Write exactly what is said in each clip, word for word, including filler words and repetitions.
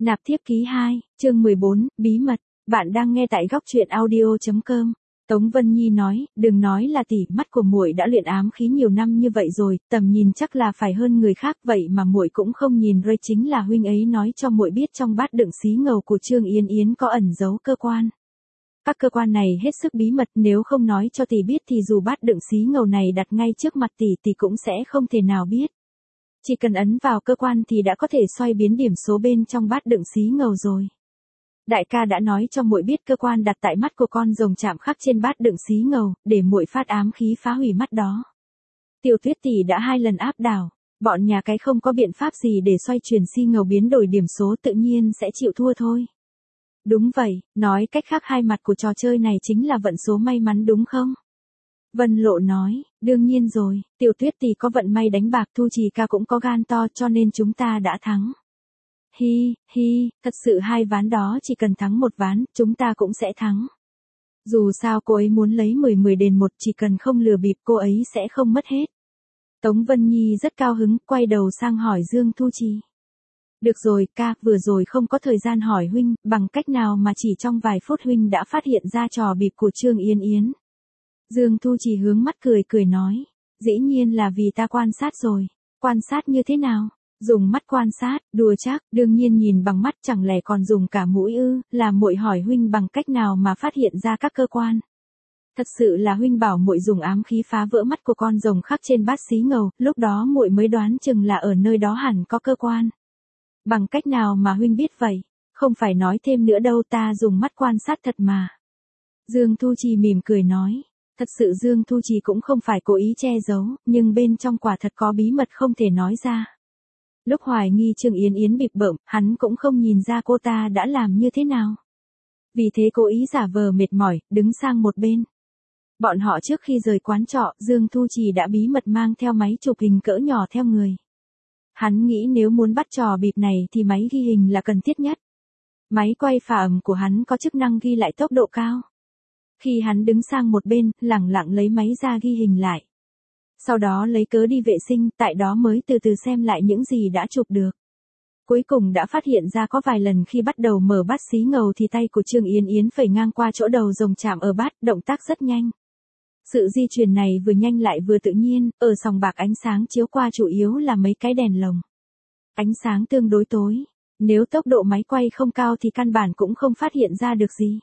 Nạp thiếp ký hai, chương mười bốn, bí mật. Bạn đang nghe tại góc truyện audio chấm com. Tống Vân Nhi nói, đừng nói là tỷ, mắt của muội đã luyện ám khí nhiều năm như vậy rồi, tầm nhìn chắc là phải hơn người khác, vậy mà muội cũng không nhìn ra. Chính là huynh ấy nói cho muội biết trong bát đựng xí ngầu của Trương Yến Yến có ẩn giấu cơ quan. Các cơ quan này hết sức bí mật, nếu không nói cho tỷ biết thì dù bát đựng xí ngầu này đặt ngay trước mặt tỷ, tỷ cũng sẽ không thể nào biết. Chỉ cần ấn vào cơ quan thì đã có thể xoay biến điểm số bên trong bát đựng xí ngầu rồi. Đại ca đã nói cho muội biết cơ quan đặt tại mắt của con rồng chạm khắc trên bát đựng xí ngầu, để muội phát ám khí phá hủy mắt đó. Tiểu Tuyết tỷ đã hai lần áp đảo, bọn nhà cái không có biện pháp gì để xoay chuyển xí ngầu biến đổi điểm số, tự nhiên sẽ chịu thua thôi. Đúng vậy, nói cách khác hai mặt của trò chơi này chính là vận số may mắn đúng không? Vân Lộ nói, đương nhiên rồi, Tiểu Tuyết tỷ có vận may đánh bạc, Thu Trì ca cũng có gan to, cho nên chúng ta đã thắng. Hi, hi, thật sự hai ván đó chỉ cần thắng một ván, chúng ta cũng sẽ thắng. Dù sao cô ấy muốn lấy mười mười đền một, chỉ cần không lừa bịp cô ấy sẽ không mất hết. Tống Vân Nhi rất cao hứng, quay đầu sang hỏi Dương Thu Trì. Được rồi ca, vừa rồi không có thời gian hỏi huynh, bằng cách nào mà chỉ trong vài phút huynh đã phát hiện ra trò bịp của Trương Yến Yến. Dương Thu Trì hướng mắt cười cười nói, dĩ nhiên là vì ta quan sát rồi. Quan sát như thế nào? Dùng mắt quan sát, đùa chắc, đương nhiên nhìn bằng mắt, chẳng lẽ còn dùng cả mũi ư? Là muội hỏi huynh bằng cách nào mà phát hiện ra các cơ quan. Thật sự là huynh bảo muội dùng ám khí phá vỡ mắt của con rồng khắc trên bát xí ngầu, lúc đó muội mới đoán chừng là ở nơi đó hẳn có cơ quan. Bằng cách nào mà huynh biết vậy? Không phải nói thêm nữa đâu, ta dùng mắt quan sát thật mà. Dương Thu Trì mỉm cười nói. Thật sự Dương Thu Trì cũng không phải cố ý che giấu, nhưng bên trong quả thật có bí mật không thể nói ra. Lúc hoài nghi Trương Yến Yến bịp bợm, hắn cũng không nhìn ra cô ta đã làm như thế nào. Vì thế cố ý giả vờ mệt mỏi, đứng sang một bên. Bọn họ trước khi rời quán trọ, Dương Thu Trì đã bí mật mang theo máy chụp hình cỡ nhỏ theo người. Hắn nghĩ nếu muốn bắt trò bịp này thì máy ghi hình là cần thiết nhất. Máy quay phả ẩm của hắn có chức năng ghi lại tốc độ cao. Khi hắn đứng sang một bên, lẳng lặng lấy máy ra ghi hình lại. Sau đó lấy cớ đi vệ sinh, tại đó mới từ từ xem lại những gì đã chụp được. Cuối cùng đã phát hiện ra có vài lần khi bắt đầu mở bát xí ngầu thì tay của Trương Yến Yến phẩy ngang qua chỗ đầu rồng chạm ở bát, động tác rất nhanh. Sự di chuyển này vừa nhanh lại vừa tự nhiên, ở sòng bạc ánh sáng chiếu qua chủ yếu là mấy cái đèn lồng. Ánh sáng tương đối tối, nếu tốc độ máy quay không cao thì căn bản cũng không phát hiện ra được gì.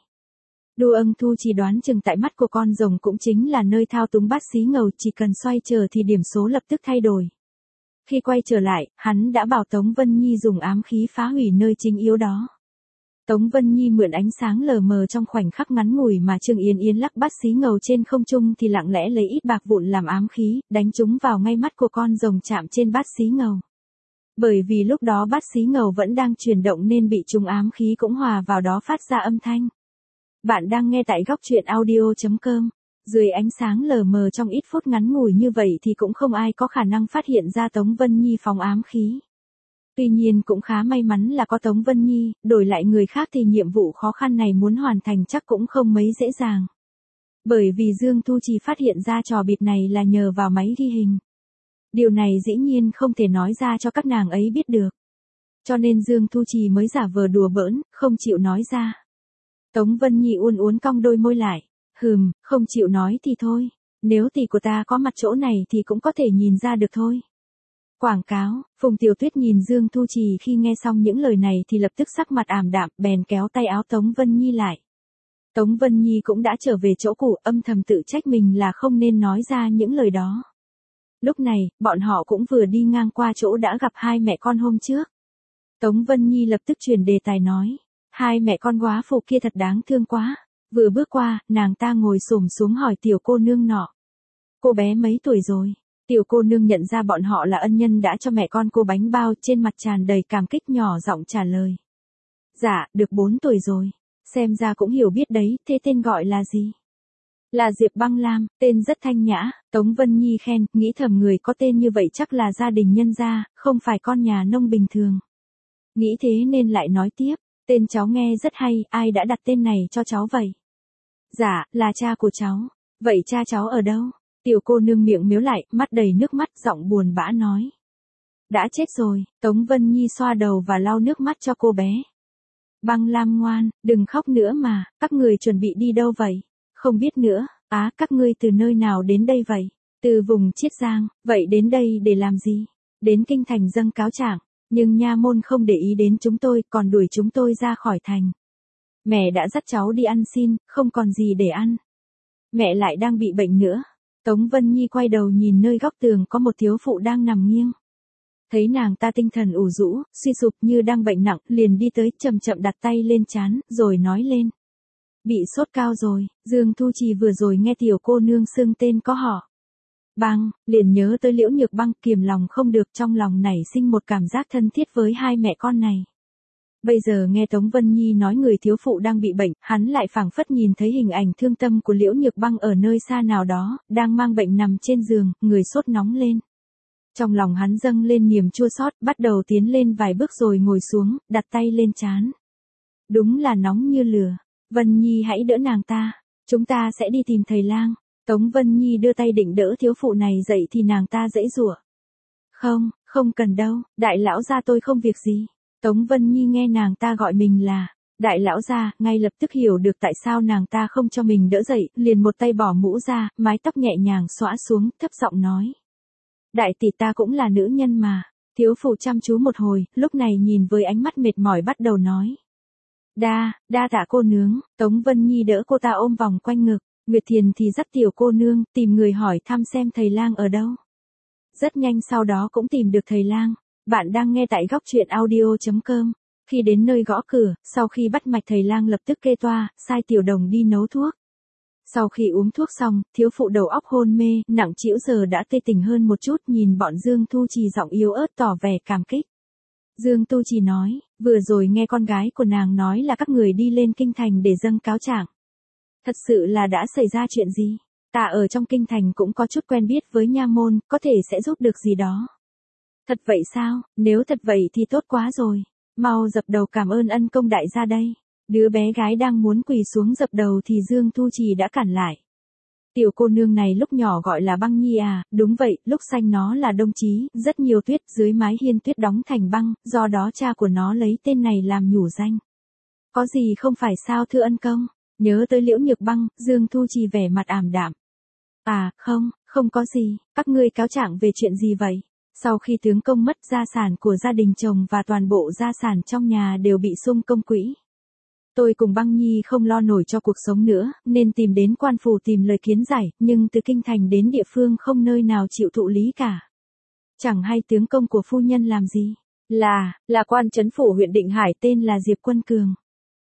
Đô Ân Thu chỉ đoán chừng tại mắt của con rồng cũng chính là nơi thao túng bát xí ngầu, chỉ cần xoay chờ thì điểm số lập tức thay đổi. Khi quay trở lại, hắn đã bảo Tống Vân Nhi dùng ám khí phá hủy nơi chính yếu đó. Tống Vân Nhi mượn ánh sáng lờ mờ trong khoảnh khắc ngắn ngủi mà Trương Yến Yến lắc bát xí ngầu trên không trung thì lặng lẽ lấy ít bạc vụn làm ám khí, đánh chúng vào ngay mắt của con rồng chạm trên bát xí ngầu. Bởi vì lúc đó bát xí ngầu vẫn đang chuyển động nên bị trúng ám khí cũng hòa vào đó phát ra âm thanh. Bạn đang nghe tại góc truyện audio chấm com. Dưới ánh sáng lờ mờ trong ít phút ngắn ngủi như vậy thì cũng không ai có khả năng phát hiện ra Tống Vân Nhi phóng ám khí. Tuy nhiên cũng khá may mắn là có Tống Vân Nhi, đổi lại người khác thì nhiệm vụ khó khăn này muốn hoàn thành chắc cũng không mấy dễ dàng. Bởi vì Dương Thu Trì phát hiện ra trò bịp này là nhờ vào máy ghi hình. Điều này dĩ nhiên không thể nói ra cho các nàng ấy biết được. Cho nên Dương Thu Trì mới giả vờ đùa bỡn, không chịu nói ra. Tống Vân Nhi uốn uốn cong đôi môi lại, hừm, không chịu nói thì thôi, nếu tỷ của ta có mặt chỗ này thì cũng có thể nhìn ra được thôi. Quảng cáo, Phùng Tiểu Tuyết nhìn Dương Thu Trì khi nghe xong những lời này thì lập tức sắc mặt ảm đạm, bèn kéo tay áo Tống Vân Nhi lại. Tống Vân Nhi cũng đã trở về chỗ cũ, âm thầm tự trách mình là không nên nói ra những lời đó. Lúc này, bọn họ cũng vừa đi ngang qua chỗ đã gặp hai mẹ con hôm trước. Tống Vân Nhi lập tức chuyển đề tài nói. Hai mẹ con góa phụ kia thật đáng thương quá. Vừa bước qua, nàng ta ngồi xổm xuống hỏi tiểu cô nương nọ. Cô bé mấy tuổi rồi? Tiểu cô nương nhận ra bọn họ là ân nhân đã cho mẹ con cô bánh bao, trên mặt tràn đầy cảm kích nhỏ giọng trả lời. Dạ, được bốn tuổi rồi. Xem ra cũng hiểu biết đấy, thế tên gọi là gì? Là Diệp Băng Lam, tên rất thanh nhã. Tống Vân Nhi khen, nghĩ thầm người có tên như vậy chắc là gia đình nhân gia, không phải con nhà nông bình thường. Nghĩ thế nên lại nói tiếp. Tên cháu nghe rất hay, ai đã đặt tên này cho cháu vậy? Dạ, là cha của cháu. Vậy cha cháu ở đâu? Tiểu cô nương miệng miếu lại, mắt đầy nước mắt, giọng buồn bã nói. Đã chết rồi, Tống Vân Nhi xoa đầu và lau nước mắt cho cô bé. Băng Lam ngoan, đừng khóc nữa mà, các người chuẩn bị đi đâu vậy? Không biết nữa, á, các ngươi từ nơi nào đến đây vậy? Từ vùng Chiết Giang, vậy đến đây để làm gì? Đến kinh thành dâng cáo trạng, nhưng nha môn không để ý đến chúng tôi, còn đuổi chúng tôi ra khỏi thành. Mẹ đã dắt cháu đi ăn xin, không còn gì để ăn. Mẹ lại đang bị bệnh nữa. Tống Vân Nhi quay đầu nhìn nơi góc tường có một thiếu phụ đang nằm nghiêng. Thấy nàng ta tinh thần ủ rũ, suy sụp như đang bệnh nặng, liền đi tới chậm chậm đặt tay lên trán, rồi nói lên. Bị sốt cao rồi, Dương Thu Trì vừa rồi nghe tiểu cô nương xưng tên có họ. Băng, liền nhớ tới Liễu Nhược Băng, kiềm lòng không được, trong lòng nảy sinh một cảm giác thân thiết với hai mẹ con này. Bây giờ nghe Tống Vân Nhi nói người thiếu phụ đang bị bệnh, hắn lại phảng phất nhìn thấy hình ảnh thương tâm của Liễu Nhược Băng ở nơi xa nào đó, đang mang bệnh nằm trên giường, người sốt nóng lên. Trong lòng hắn dâng lên niềm chua xót, bắt đầu tiến lên vài bước rồi ngồi xuống, đặt tay lên trán. Đúng là nóng như lửa. Vân Nhi hãy đỡ nàng ta, chúng ta sẽ đi tìm thầy lang. Tống Vân Nhi đưa tay định đỡ thiếu phụ này dậy thì nàng ta giãy giụa. Không, không cần đâu, đại lão gia tôi không việc gì. Tống Vân Nhi nghe nàng ta gọi mình là đại lão gia, ngay lập tức hiểu được tại sao nàng ta không cho mình đỡ dậy, liền một tay bỏ mũ ra, mái tóc nhẹ nhàng xõa xuống, thấp giọng nói. Đại tỷ ta cũng là nữ nhân mà. Thiếu phụ chăm chú một hồi, lúc này nhìn với ánh mắt mệt mỏi bắt đầu nói. Đa, đa tạ cô nương. Tống Vân Nhi đỡ cô ta ôm vòng quanh ngực. Nguyệt Thiền thì dắt tiểu cô nương, tìm người hỏi thăm xem thầy lang ở đâu. Rất nhanh sau đó cũng tìm được thầy lang. Bạn đang nghe tại góc truyện audio chấm com. Khi đến nơi gõ cửa, sau khi bắt mạch thầy lang lập tức kê toa, sai tiểu đồng đi nấu thuốc. Sau khi uống thuốc xong, thiếu phụ đầu óc hôn mê, nặng trĩu giờ đã tê tỉnh hơn một chút, nhìn bọn Dương Tu Trì giọng yếu ớt tỏ vẻ cảm kích. Dương Tu Trì nói, vừa rồi nghe con gái của nàng nói là các người đi lên kinh thành để dâng cáo trạng. Thật sự là đã xảy ra chuyện gì? Ta ở trong kinh thành cũng có chút quen biết với nha môn, có thể sẽ giúp được gì đó. Thật vậy sao? Nếu thật vậy thì tốt quá rồi. Mau dập đầu cảm ơn ân công đại gia đây. Đứa bé gái đang muốn quỳ xuống dập đầu thì Dương Thu Trì đã cản lại. Tiểu cô nương này lúc nhỏ gọi là Băng Nhi à, đúng vậy, lúc sanh nó là Đông Chí, rất nhiều tuyết, dưới mái hiên tuyết đóng thành băng, do đó cha của nó lấy tên này làm nhủ danh. Có gì không phải sao thưa ân công? Nhớ tới Liễu Nhược Băng, Dương Thu Trì vẻ mặt ảm đạm. À, không, không có gì, các ngươi cáo trạng về chuyện gì vậy? Sau khi tướng công mất, gia sản của gia đình chồng và toàn bộ gia sản trong nhà đều bị sung công quỹ. Tôi cùng Băng Nhi không lo nổi cho cuộc sống nữa, nên tìm đến quan phủ tìm lời kiến giải, nhưng từ kinh thành đến địa phương không nơi nào chịu thụ lý cả. Chẳng hay tướng công của phu nhân làm gì? Là, là quan trấn phủ huyện Định Hải tên là Diệp Quân Cường.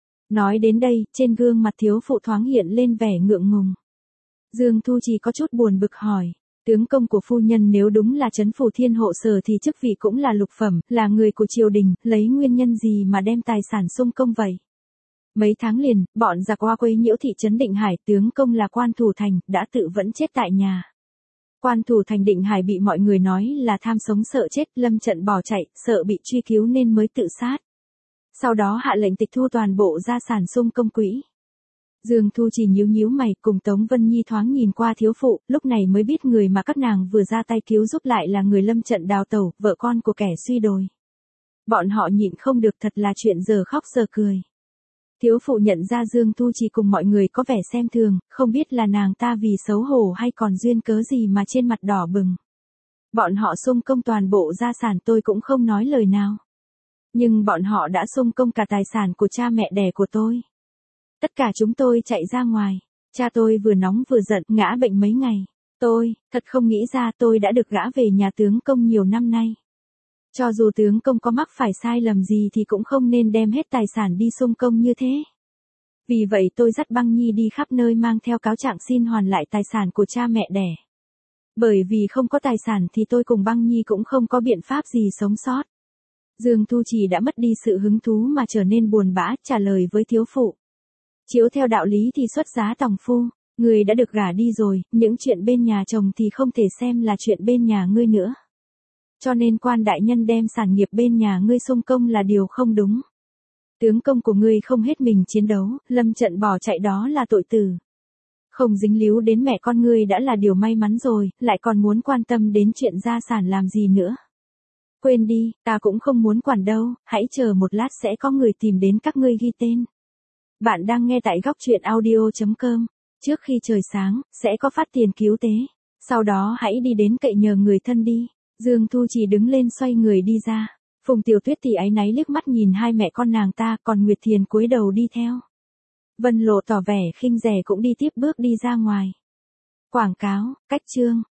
Nói đến đây, trên gương mặt thiếu phụ thoáng hiện lên vẻ ngượng ngùng. Dương Thu Trì có chút buồn bực hỏi. Tướng công của phu nhân nếu đúng là trấn phủ thiên hộ sở thì chức vị cũng là lục phẩm, là người của triều đình, lấy nguyên nhân gì mà đem tài sản sung công vậy? Mấy tháng liền, bọn giặc oa quấy nhiễu thị trấn Định Hải, tướng công là quan thủ thành, đã tự vẫn chết tại nhà. Quan thủ thành Định Hải bị mọi người nói là tham sống sợ chết, lâm trận bỏ chạy, sợ bị truy cứu nên mới tự sát. Sau đó hạ lệnh tịch thu toàn bộ gia sản sung công quỹ. Dương Thu Trì nhíu nhíu mày, cùng Tống Vân Nhi thoáng nhìn qua thiếu phụ, lúc này mới biết người mà các nàng vừa ra tay cứu giúp lại là người lâm trận đào tẩu, vợ con của kẻ suy đồi. Bọn họ nhịn không được, thật là chuyện giờ khóc giờ cười. Thiếu phụ nhận ra Dương Thu Trì cùng mọi người có vẻ xem thường, không biết là nàng ta vì xấu hổ hay còn duyên cớ gì mà trên mặt đỏ bừng. Bọn họ sung công toàn bộ gia sản tôi cũng không nói lời nào. Nhưng bọn họ đã sung công cả tài sản của cha mẹ đẻ của tôi. Tất cả chúng tôi chạy ra ngoài. Cha tôi vừa nóng vừa giận, ngã bệnh mấy ngày. Tôi, thật không nghĩ ra tôi đã được gã về nhà tướng công nhiều năm nay. Cho dù tướng công có mắc phải sai lầm gì thì cũng không nên đem hết tài sản đi sung công như thế. Vì vậy tôi dắt Băng Nhi đi khắp nơi mang theo cáo trạng xin hoàn lại tài sản của cha mẹ đẻ. Bởi vì không có tài sản thì tôi cùng Băng Nhi cũng không có biện pháp gì sống sót. Dương Thu Trì đã mất đi sự hứng thú mà trở nên buồn bã, trả lời với thiếu phụ. Chiếu theo đạo lý thì xuất giá tòng phu, người đã được gả đi rồi, những chuyện bên nhà chồng thì không thể xem là chuyện bên nhà ngươi nữa. Cho nên quan đại nhân đem sản nghiệp bên nhà ngươi sung công là điều không đúng. Tướng công của ngươi không hết mình chiến đấu, lâm trận bỏ chạy đó là tội tử. Không dính líu đến mẹ con ngươi đã là điều may mắn rồi, lại còn muốn quan tâm đến chuyện gia sản làm gì nữa. Quên đi, ta cũng không muốn quản đâu, hãy chờ một lát sẽ có người tìm đến các ngươi ghi tên. Bạn đang nghe tại góc truyện audio.com. Trước khi trời sáng, sẽ có phát tiền cứu tế. Sau đó hãy đi đến cậy nhờ người thân đi. Dương Thu Trì đứng lên xoay người đi ra. Phùng Tiểu Tuyết thì áy náy liếc mắt nhìn hai mẹ con nàng ta, còn Nguyệt Thiền cúi đầu đi theo. Vân Lộ tỏ vẻ khinh rẻ cũng đi tiếp bước đi ra ngoài. Quảng cáo, cách chương.